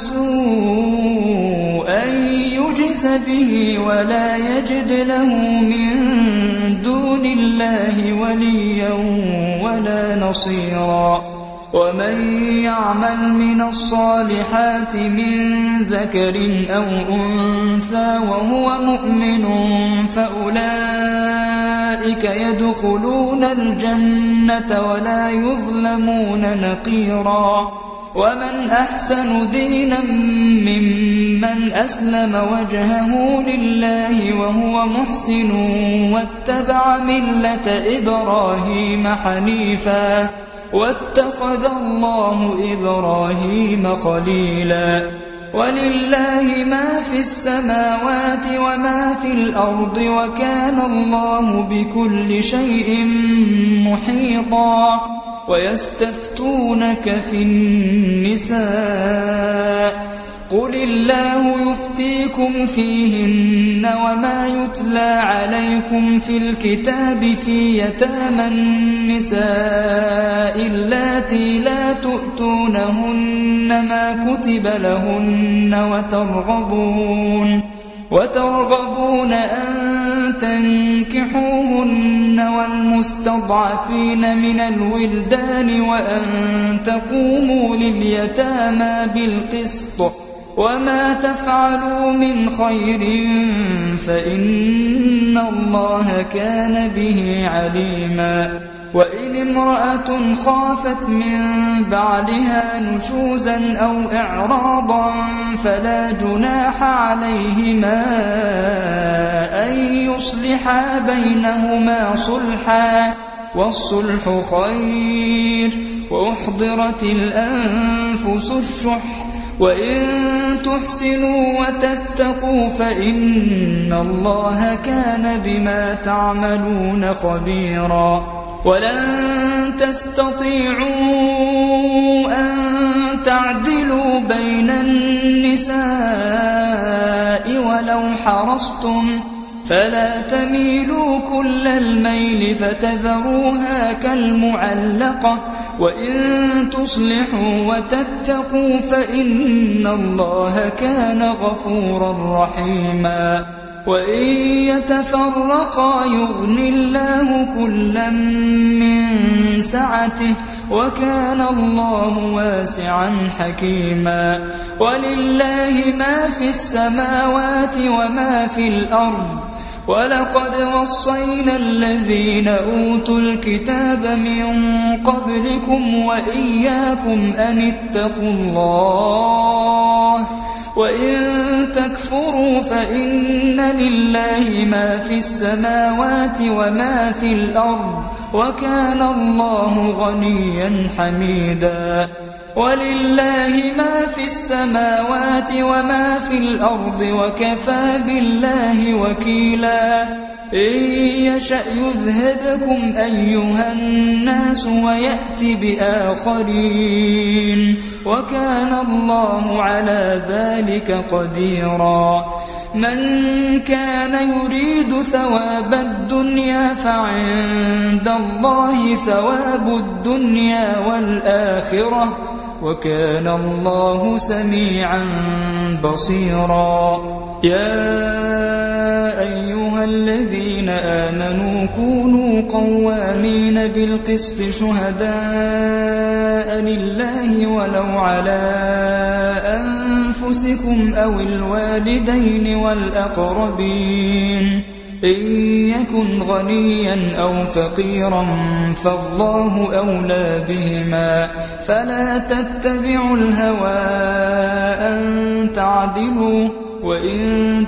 سوءا يجز به ولا يجد له من دون الله وليا ولا نصيرا ومن يعمل من الصالحات من ذكر أو أنثى وهو مؤمن فأولئك يدخلون الجنة ولا يظلمون نقيرا ومن أحسن دينا ممن أسلم وجهه لله وهو محسن واتبع ملة إبراهيم حنيفا واتخذ الله إبراهيم خليلا ولله ما في السماوات وما في الأرض وكان الله بكل شيء محيطا ويستفتونك في النساء قل الله يفتيكم فيهن وما يتلى عليكم في الكتاب في يتامى النساء اللاتي لا تؤتونهن ما كتب لهن وترغبون وترغبون أن تنكحوهن والمستضعفين من الولدان وأن تقوموا لليتامى بالقسط وما تفعلوا من خير فإن الله كان به عليما وإن امرأة خافت من بعلها نشوزا أو إعراضا فلا جناح عليهما أن يصلحا بينهما صلحا والصلح خير وأحضرت الأنفس الشح وإن تحسنوا وتتقوا فإن الله كان بما تعملون خبيرا ولن تستطيعوا أن تعدلوا بين النساء ولو حرصتم فلا تميلوا كل الميل فتذروها كالمعلقة وإن تصلحوا وتتقوا فإن الله كان غفورا رحيما وإن يتفرقا يغن الله كلا من سعته وكان الله واسعا حكيما ولله ما في السماوات وما في الأرض ولقد وصينا الذين أوتوا الكتاب من قبلكم وإياكم أن اتقوا الله وإن تكفروا فإن لله ما في السماوات وما في الأرض وكان الله غنيا حميدا ولله ما في السماوات وما في الأرض وكفى بالله وكيلا إن يشأ يذهبكم أيها الناس ويأتي بآخرين وكان الله على ذلك قديرا من كان يريد ثواب الدنيا فعند الله ثواب الدنيا والآخرة وكان الله سميعا بصيرا يا أيها الذين آمنوا كونوا قوامين بالقسط شهداء لله ولو على أنفسكم أو الوالدين والأقربين إن يكن غنيا أو فقيرا فالله أولى بهما فلا تتبعوا الهوى أن تعدلوا وإن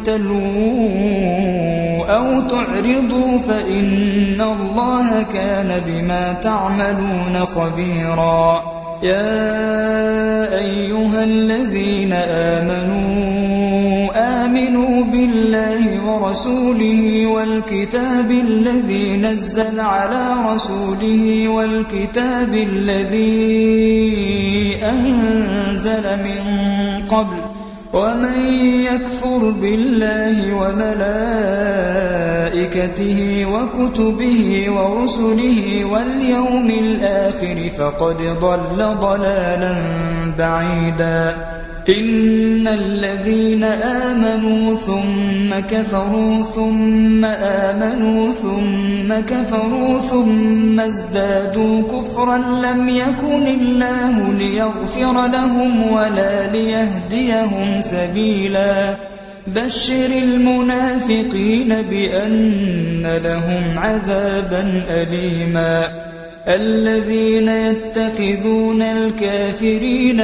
تلووا أو تعرضوا فإن الله كان بما تعملون خبيرا يا أيها الذين آمنوا آمنوا بالله ورسوله والكتاب الذي نزل على رسوله والكتاب الذي أنزل من قبل ومن يكفر بالله وملائكته وكتبه ورسله واليوم الآخر فقد ضل ضلالا بعيدا إن الذين آمنوا ثم كفروا ثم آمنوا ثم كفروا ثم ازدادوا كفرا لم يكن الله ليغفر لهم ولا ليهديهم سبيلا بشر المنافقين بأن لهم عذابا أليما الذين يتخذون الكافرين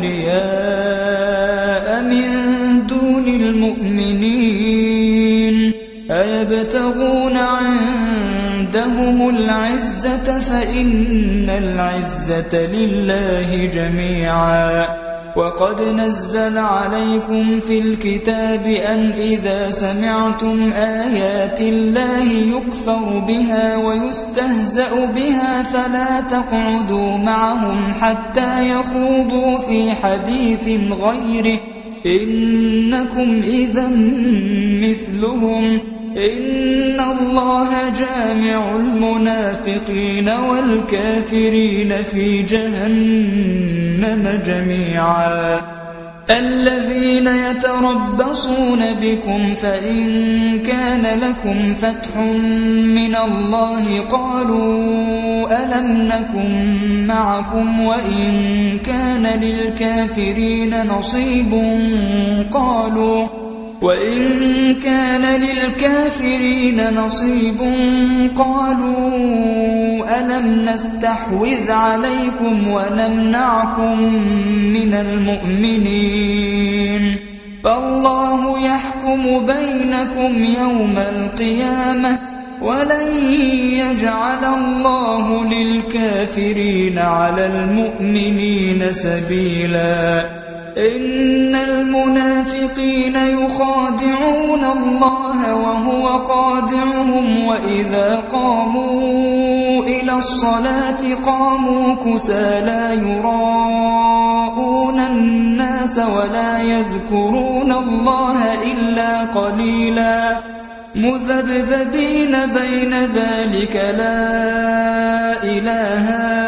أولياء من دون المؤمنين أيبتغون عندهم العزة فإن العزة لله جميعا وقد نزل عليكم في الكتاب أن إذا سمعتم آيات الله يكفر بها ويستهزأ بها فلا تقعدوا معهم حتى يخوضوا في حديث غيره إنكم إذا مثلهم إن الله جامع المنافقين والكافرين في جهنم جميعا الذين يتربصون بكم فإن كان لكم فتح من الله قالوا ألم نكن معكم وإن كان للكافرين نصيب قالوا وإن كان للكافرين نصيب قالوا ألم نستحوذ عليكم ونمنعكم من المؤمنين فالله يحكم بينكم يوم القيامة ولن يجعل الله للكافرين على المؤمنين سبيلا إن المنافقين يخادعون الله وهو خادعهم وإذا قاموا إلى الصلاة قاموا كسى لا يراءون الناس ولا يذكرون الله إلا قليلا مذبذبين بين ذلك لا إله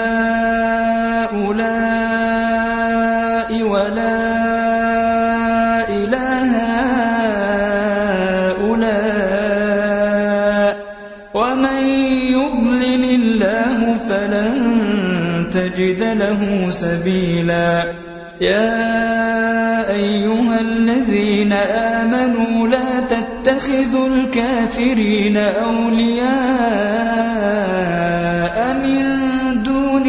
هؤلاء ولا إله هؤلاء ومن يضلل الله فلن تجد له سبيلا يا أيها الذين آمنوا لا تتخذوا الكافرين أولياء من دون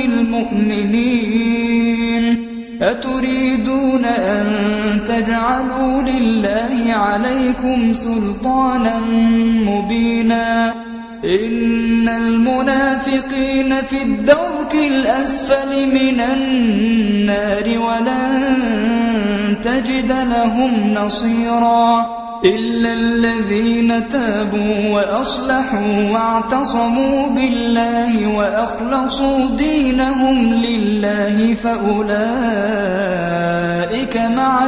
المؤمنين أتريدون أن تجعلوا لله عليكم سلطانا مبينا إن المنافقين في الدرك الأسفل من النار ولن تجد لهم نصيرا إلا الذين تابوا وأصلحوا واعتصموا بالله وأخلصوا دينهم لله فأولئك مع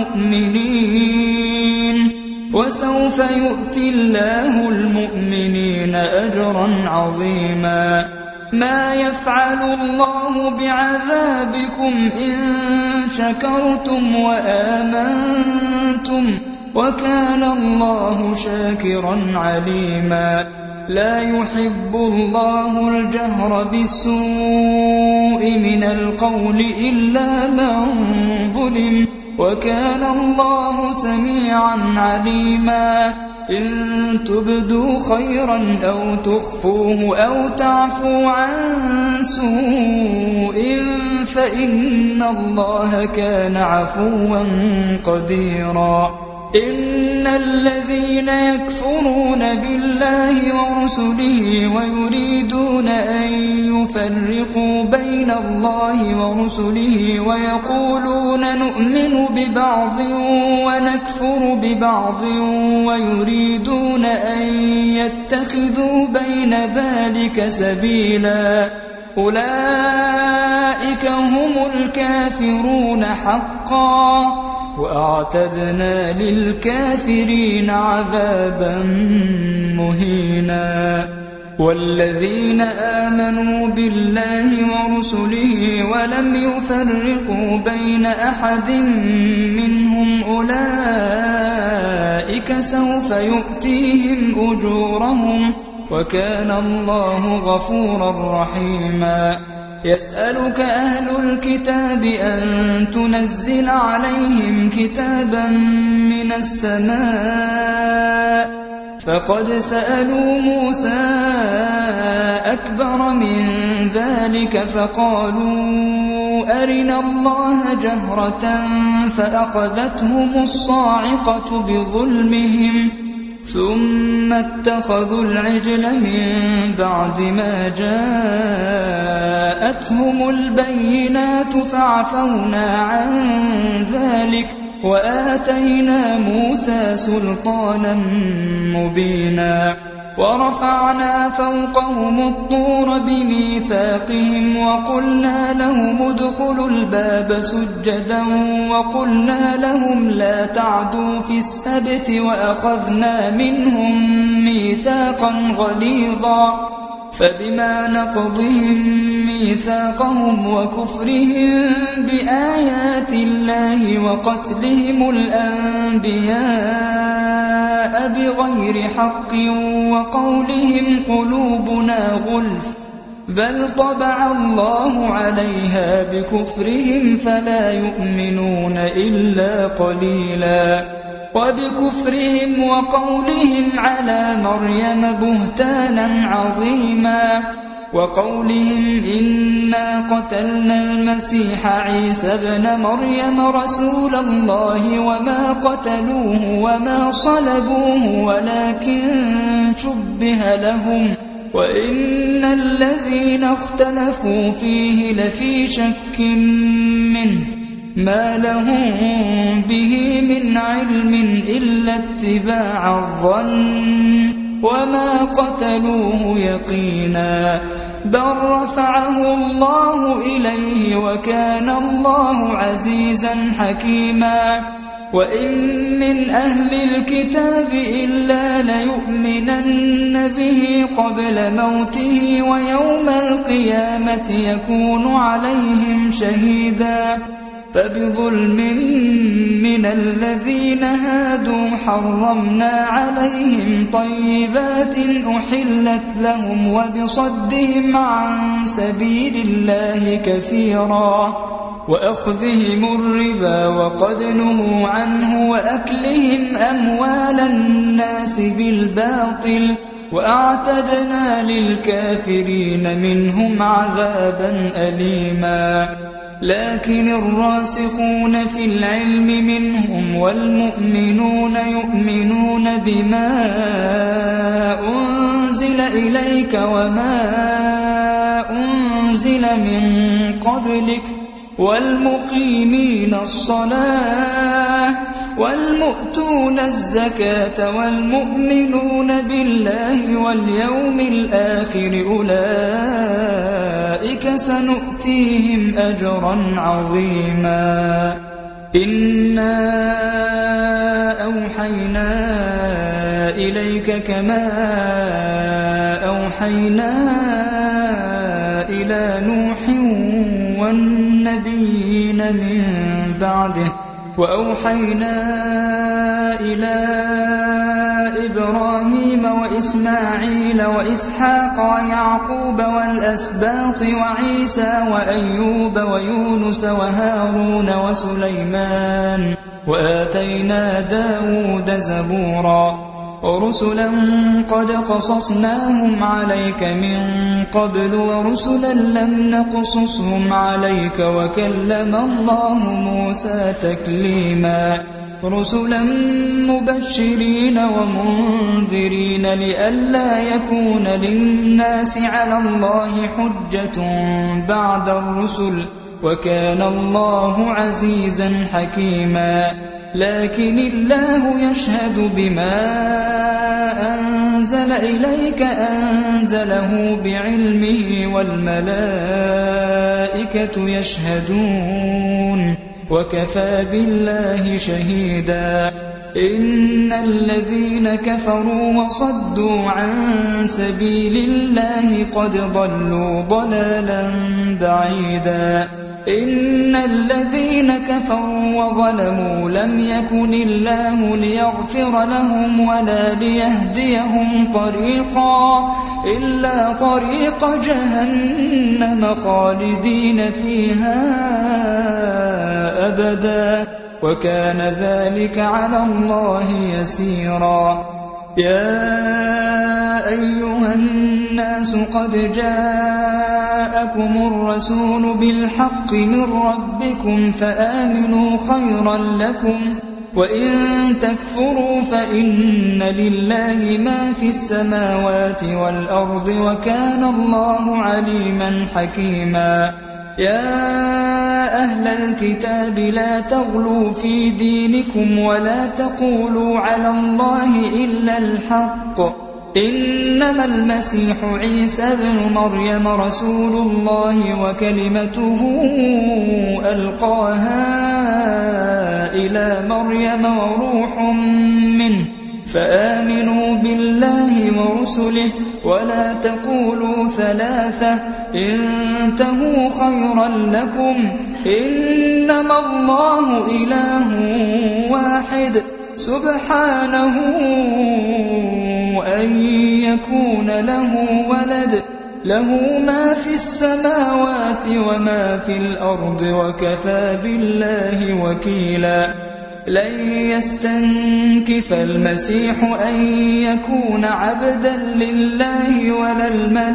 المؤمنين وسوف يؤتي الله المؤمنين أجرا عظيما ما يفعل الله بعذابكم إن شكرتم وآمنتم وكان الله شاكرا عليما لا يحب الله الجهر بالسوء من القول إلا من ظلم وكان الله سميعا عليما إن تبدوا خيرا أو تخفوه أو تعفوا عن سوء فإن الله كان عفوا قديرا إن الذين يكفرون بالله ورسله ويريدون أن يفرقوا بين الله ورسله ويقولون نؤمن ببعض ونكفر ببعض ويريدون أن يتخذوا بين ذلك سبيلا أولئك هم الكافرون حقا وأعتدنا للكافرين عذابا مهينا والذين آمنوا بالله ورسله ولم يفرقوا بين أحد منهم أولئك سوف يؤتيهم أجورهم وكان الله غفورا رحيما يسألك أهل الكتاب أن تنزل عليهم كتابا من السماء فقد سألوا موسى أكبر من ذلك فقالوا أرنا الله جهرة فأخذتهم الصاعقة بظلمهم ثم اتخذوا العجل من بعد ما جاءتهم البينات فعفونا عن ذلك وآتينا موسى سلطانا مبينا ورفعنا فوقهم الطور بميثاقهم وقلنا لهم ادخلوا الباب سجدا وقلنا لهم لا تعدوا في السبت وأخذنا منهم ميثاقا غليظا فبما نقضهم ميثاقهم وكفرهم بآيات الله وقتلهم الأنبياء بغير حق وقولهم قلوبنا غلف بل طبع الله عليها بكفرهم فلا يؤمنون إلا قليلا وبكفرهم وقولهم على مريم بهتانا عظيما وقولهم إنا قتلنا المسيح عيسى ابن مريم رسول الله وما قتلوه وما صلبوه ولكن شبه لهم وإن الذين اختلفوا فيه لفي شك منه ما لهم به من علم إلا اتباع الظن وما قتلوه يقينا بل رفعه الله إليه وكان الله عزيزا حكيما وإن من أهل الكتاب إلا ليؤمنن به قبل موته ويوم القيامة يكون عليهم شهيدا فبظلم من الذين هادوا حرمنا عليهم طيبات أحلت لهم وبصدهم عن سبيل الله كثيرا وأخذهم الربا وقد نهوا عنه وأكلهم أموال الناس بالباطل وأعتدنا للكافرين منهم عذابا أليما لكن الراسخون في العلم منهم والمؤمنون يؤمنون بما أنزل إليك وما أنزل من قبلك والمقيمين الصلاة والمؤتون الزكاة والمؤمنون بالله واليوم الآخر أولئك سنؤتيهم أجرا عظيما إنا أوحينا إليك كما أوحينا إلى نوح والنبيين من بعده وأوحينا إلى إبراهيم وإسماعيل وإسحاق ويعقوب والأسباط وعيسى وأيوب ويونس وهارون وسليمان وآتينا داود زبورا ورسلا قد قصصناهم عليك من قبل ورسلا لم نقصصهم عليك وكلم الله موسى تكليما رسلا مبشرين ومنذرين لئلا يكون للناس على الله حجة بعد الرسل وكان الله عزيزا حكيما لكن الله يشهد بما أنزل إليك أنزله بعلمه والملائكة يشهدون وكفى بالله شهيدا إن الذين كفروا وصدوا عن سبيل الله قد ضلوا ضلالا بعيدا إن الذين كفروا وظلموا لم يكن الله ليغفر لهم ولا ليهديهم طريقا إلا طريق جهنم خالدين فيها أبدا وكان ذلك على الله يسيرا يا أيها الناس قد جاءكم الرسول بالحق من ربكم فآمنوا خيرا لكم وإن تكفروا فإن لله ما في السماوات والأرض وكان الله عليما حكيما يا أهل الكتاب لا تغلوا في دينكم ولا تقولوا على الله إلا الحق إنما المسيح عيسى بن مريم رسول الله وكلمته ألقاها إلى مريم وروح منه فآمنوا بالله ورسله ولا تقولوا ثلاثة انتهوا خيرا لكم إنما الله إله واحد سبحانه أن يكون له ولد له ما في السماوات وما في الأرض وكفى بالله وكيلا لن يستنكف المسيح أن يكون عبدا لله ولا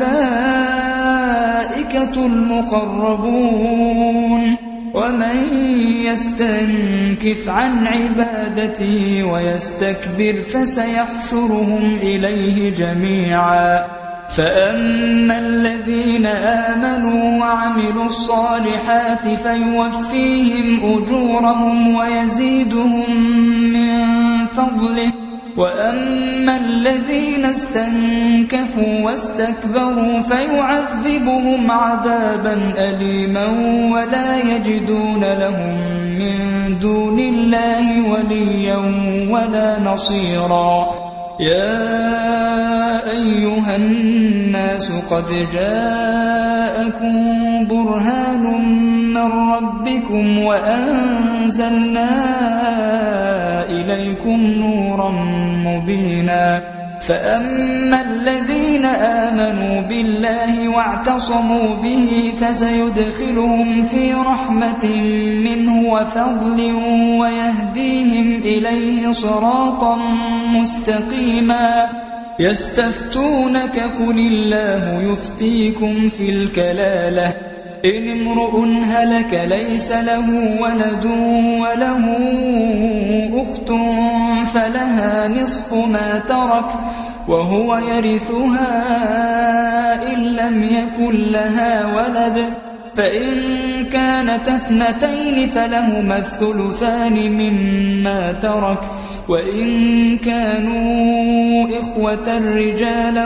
الملائكة المقربون ومن يستنكف عن عبادته ويستكبر فسيحشرهم إليه جميعا فأما الذين آمنوا وعملوا الصالحات فيوفيهم أجورهم ويزيدهم من فضله وأما الذين استنكفوا واستكبروا فيعذبهم عذابا أليما ولا يجدون لهم من دون الله وليا ولا نصيرا يا أيها الناس قد جاءكم برهان من ربكم وأنزلنا إليكم نورا مبينا فأما الذين آمنوا بالله واعتصموا به فسيدخلهم في رحمة منه وفضل ويهديهم إليه صراطا مستقيما يستفتونك قل الله يفتيكم في الكلالة إن امرؤ هلك ليس له ولد وله أخت فلها نصف ما ترك وهو يرثها إن لم يكن لها ولد فإن كانت اثنتين فلهما الثلثان مما ترك وإن كانوا إخوة رجالا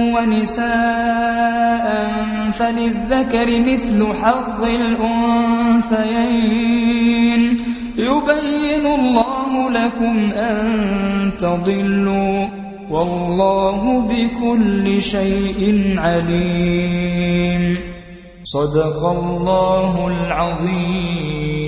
ونساء فللذكر مثل حظ الأنثيين يبين الله لكم أن تضلوا والله بكل شيء عليم صدق الله العظيم.